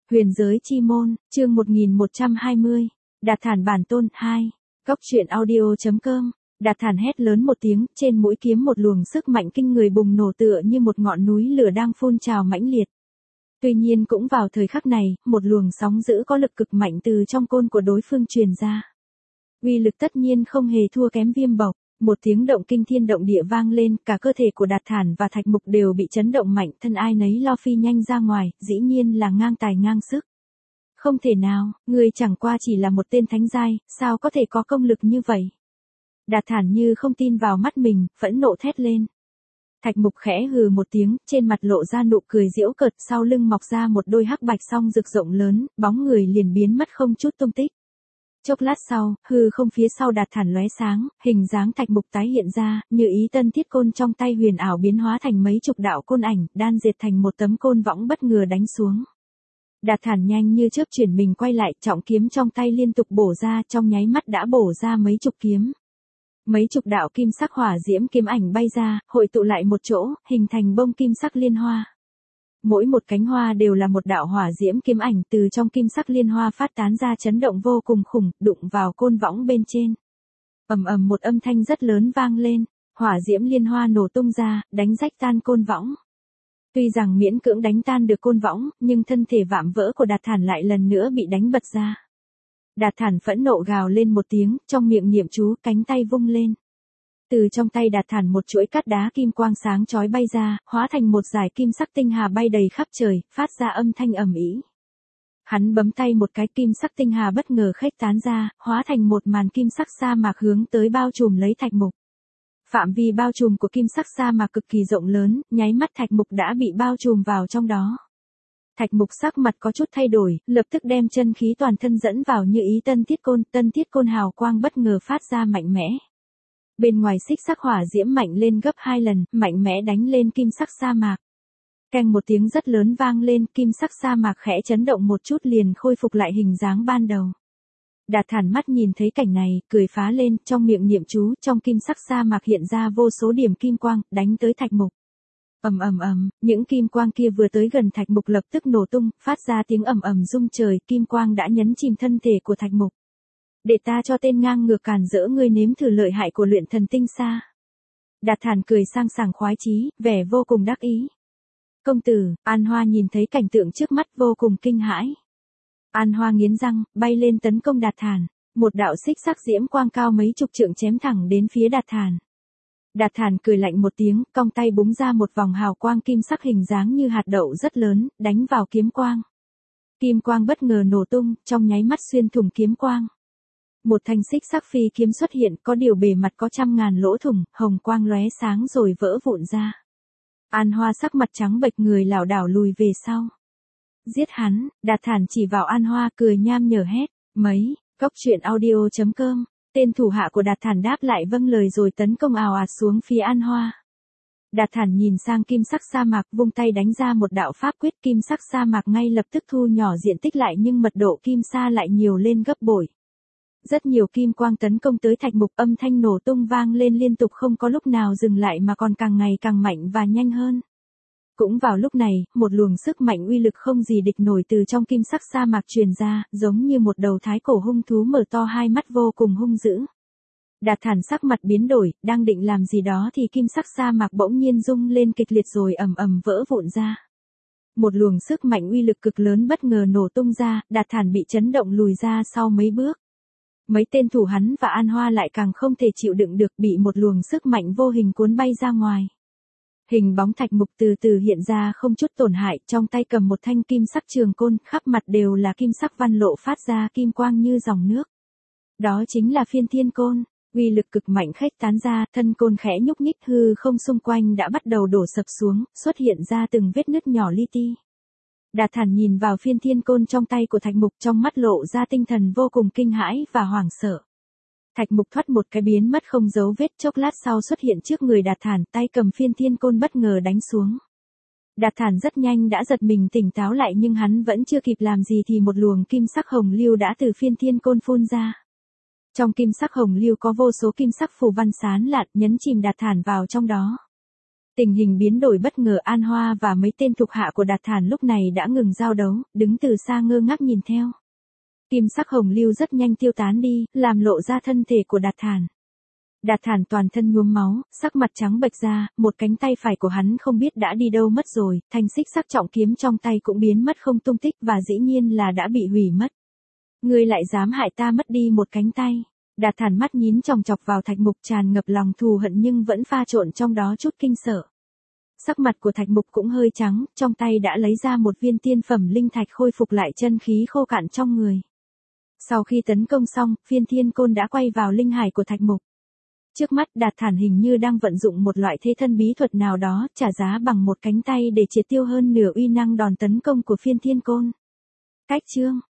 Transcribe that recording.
Huyền giới chi môn, chương 1120. Đạt Thản bản tôn 2. Cốc truyện audio.com. Đạt Thản hét lớn một tiếng, trên mũi kiếm một luồng sức mạnh kinh người bùng nổ tựa như một ngọn núi lửa đang phun trào mãnh liệt. Tuy nhiên cũng vào thời khắc này, một luồng sóng dữ có lực cực mạnh từ trong côn của đối phương truyền ra. Uy lực tất nhiên không hề thua kém Viêm Bộc. Một tiếng động kinh thiên động địa vang lên, cả cơ thể của Đạt Thản và Thạch Mục đều bị chấn động mạnh, thân ai nấy lo phi nhanh ra ngoài, dĩ nhiên là ngang tài ngang sức. Không thể nào, người chẳng qua chỉ là một tên thánh giai, sao có thể có công lực như vậy? Đạt Thản như không tin vào mắt mình, phẫn nộ thét lên. Thạch Mục khẽ hừ một tiếng, trên mặt lộ ra nụ cười giễu cợt, sau lưng mọc ra một đôi hắc bạch song rực rộng lớn, bóng người liền biến mất không chút tung tích. Chốc lát sau, hư không phía sau Đạt Thản lóe sáng, hình dáng Thạch Mục tái hiện ra, như ý tân thiết côn trong tay huyền ảo biến hóa thành mấy chục đạo côn ảnh, đan dệt thành một tấm côn võng bất ngờ đánh xuống. Đạt Thản nhanh như chớp chuyển mình quay lại, trọng kiếm trong tay liên tục bổ ra, trong nháy mắt đã bổ ra mấy chục kiếm. Mấy chục đạo kim sắc hỏa diễm kiếm ảnh bay ra, hội tụ lại một chỗ, hình thành bông kim sắc liên hoa. Mỗi một cánh hoa đều là một đạo hỏa diễm kiếm ảnh, từ trong kim sắc liên hoa phát tán ra chấn động vô cùng khủng, đụng vào côn võng bên trên. Ầm ầm một âm thanh rất lớn vang lên, hỏa diễm liên hoa nổ tung ra, đánh rách tan côn võng. Tuy rằng miễn cưỡng đánh tan được côn võng, nhưng thân thể vạm vỡ của Đạt Thản lại lần nữa bị đánh bật ra. Đạt Thản phẫn nộ gào lên một tiếng, trong miệng niệm chú, cánh tay vung lên. Từ trong tay Đạt Thản một chuỗi cát đá kim quang sáng chói bay ra, hóa thành một dải kim sắc tinh hà bay đầy khắp trời, phát ra âm thanh ầm ĩ. Hắn bấm tay một cái, kim sắc tinh hà bất ngờ khuếch tán ra, hóa thành một màn kim sắc sa mạc hướng tới bao trùm lấy Thạch Mục. Phạm vi bao trùm của kim sắc sa mạc cực kỳ rộng lớn, nháy mắt Thạch Mục đã bị bao trùm vào trong đó. Thạch Mục sắc mặt có chút thay đổi, lập tức đem chân khí toàn thân dẫn vào như ý tân thiết côn hào quang bất ngờ phát ra mạnh mẽ. Bên ngoài xích sắc hỏa diễm mạnh lên gấp 2 lần, mạnh mẽ đánh lên kim sắc sa mạc. Keng một tiếng rất lớn vang lên, kim sắc sa mạc khẽ chấn động một chút liền khôi phục lại hình dáng ban đầu. Đạt Thản mắt nhìn thấy cảnh này, cười phá lên, trong miệng niệm chú, trong kim sắc sa mạc hiện ra vô số điểm kim quang, đánh tới Thạch Mục. Ầm ầm ầm, những kim quang kia vừa tới gần Thạch Mục lập tức nổ tung, phát ra tiếng ầm ầm rung trời, kim quang đã nhấn chìm thân thể của Thạch Mục. Để ta cho tên ngang ngược càn rỡ ngươi nếm thử lợi hại của luyện thần tinh sa. Đạt Thản cười sang sảng khoái chí, vẻ vô cùng đắc ý. Công tử, An Hoa nhìn thấy cảnh tượng trước mắt vô cùng kinh hãi. An Hoa nghiến răng, bay lên tấn công Đạt Thản, một đạo xích sắc diễm quang cao mấy chục trượng chém thẳng đến phía Đạt Thản. Đạt Thản cười lạnh một tiếng, cong tay búng ra một vòng hào quang kim sắc hình dáng như hạt đậu rất lớn, đánh vào kiếm quang. Kim quang bất ngờ nổ tung, trong nháy mắt xuyên thủng kiếm quang. Một thanh xích sắc phi kiếm xuất hiện, có điều bề mặt có trăm ngàn lỗ thủng, hồng quang lóe sáng rồi vỡ vụn ra. An Hoa sắc mặt trắng bệch, người lảo đảo lùi về sau. Giết hắn, Đạt Thản chỉ vào An Hoa cười nham nhở hét, mấy, cốc truyện audio.com. Tên thủ hạ của Đạt Thản đáp lại vâng lời rồi tấn công ào ạt xuống phía An Hoa. Đạt Thản nhìn sang kim sắc sa mạc, vung tay đánh ra một đạo pháp quyết, kim sắc sa mạc ngay lập tức thu nhỏ diện tích lại nhưng mật độ kim sa lại nhiều lên gấp bội. Rất nhiều kim quang tấn công tới Thạch Mục, âm thanh nổ tung vang lên liên tục không có lúc nào dừng lại mà còn càng ngày càng mạnh và nhanh hơn. Cũng vào lúc này, một luồng sức mạnh uy lực không gì địch nổi từ trong kim sắc sa mạc truyền ra, giống như một đầu thái cổ hung thú mở to hai mắt vô cùng hung dữ. Đạt Thản sắc mặt biến đổi, đang định làm gì đó thì kim sắc sa mạc bỗng nhiên rung lên kịch liệt rồi ầm ầm vỡ vụn ra. Một luồng sức mạnh uy lực cực lớn bất ngờ nổ tung ra, Đạt Thản bị chấn động lùi ra sau mấy bước. Mấy tên thủ hắn và An Hoa lại càng không thể chịu đựng được, bị một luồng sức mạnh vô hình cuốn bay ra ngoài. Hình bóng Thạch Mục từ từ hiện ra không chút tổn hại, trong tay cầm một thanh kim sắc trường côn, khắp mặt đều là kim sắc văn lộ phát ra kim quang như dòng nước. Đó chính là Phiên Thiên Côn, uy lực cực mạnh khuếch tán ra, thân côn khẽ nhúc nhích, hư không xung quanh đã bắt đầu đổ sập xuống, xuất hiện ra từng vết nứt nhỏ li ti. Đạt Thản nhìn vào Phiên Thiên Côn trong tay của Thạch Mục, trong mắt lộ ra tinh thần vô cùng kinh hãi và hoảng sợ. Thạch Mục thoát một cái biến mất không dấu vết, chốc lát sau xuất hiện trước người Đạt Thản, tay cầm Phiên Thiên Côn bất ngờ đánh xuống. Đạt Thản rất nhanh đã giật mình tỉnh táo lại nhưng hắn vẫn chưa kịp làm gì thì một luồng kim sắc hồng lưu đã từ Phiên Thiên Côn phun ra. Trong kim sắc hồng lưu có vô số kim sắc phù văn sáng lạn nhấn chìm Đạt Thản vào trong đó. Tình hình biến đổi bất ngờ, An Hoa và mấy tên thuộc hạ của Đạt Thản lúc này đã ngừng giao đấu, đứng từ xa ngơ ngác nhìn theo. Kim sắc hồng lưu rất nhanh tiêu tán đi, làm lộ ra thân thể của Đạt Thản. Đạt Thản toàn thân nhuốm máu, sắc mặt trắng bệch ra, một cánh tay phải của hắn không biết đã đi đâu mất rồi, thanh xích sắc trọng kiếm trong tay cũng biến mất không tung tích và dĩ nhiên là đã bị hủy mất. Ngươi lại dám hại ta mất đi một cánh tay. Đạt Thản mắt nhín chòng chọc vào Thạch Mục, tràn ngập lòng thù hận nhưng vẫn pha trộn trong đó chút kinh sợ. Sắc mặt của Thạch Mục cũng hơi trắng, trong tay đã lấy ra một viên tiên phẩm linh thạch khôi phục lại chân khí khô cạn trong người. Sau khi tấn công xong, phiên thiên côn đã quay vào linh hải của Thạch Mục. Trước mắt Đạt Thản hình như đang vận dụng một loại thế thân bí thuật nào đó, trả giá bằng một cánh tay để triệt tiêu hơn nửa uy năng đòn tấn công của phiên thiên côn. Cách chương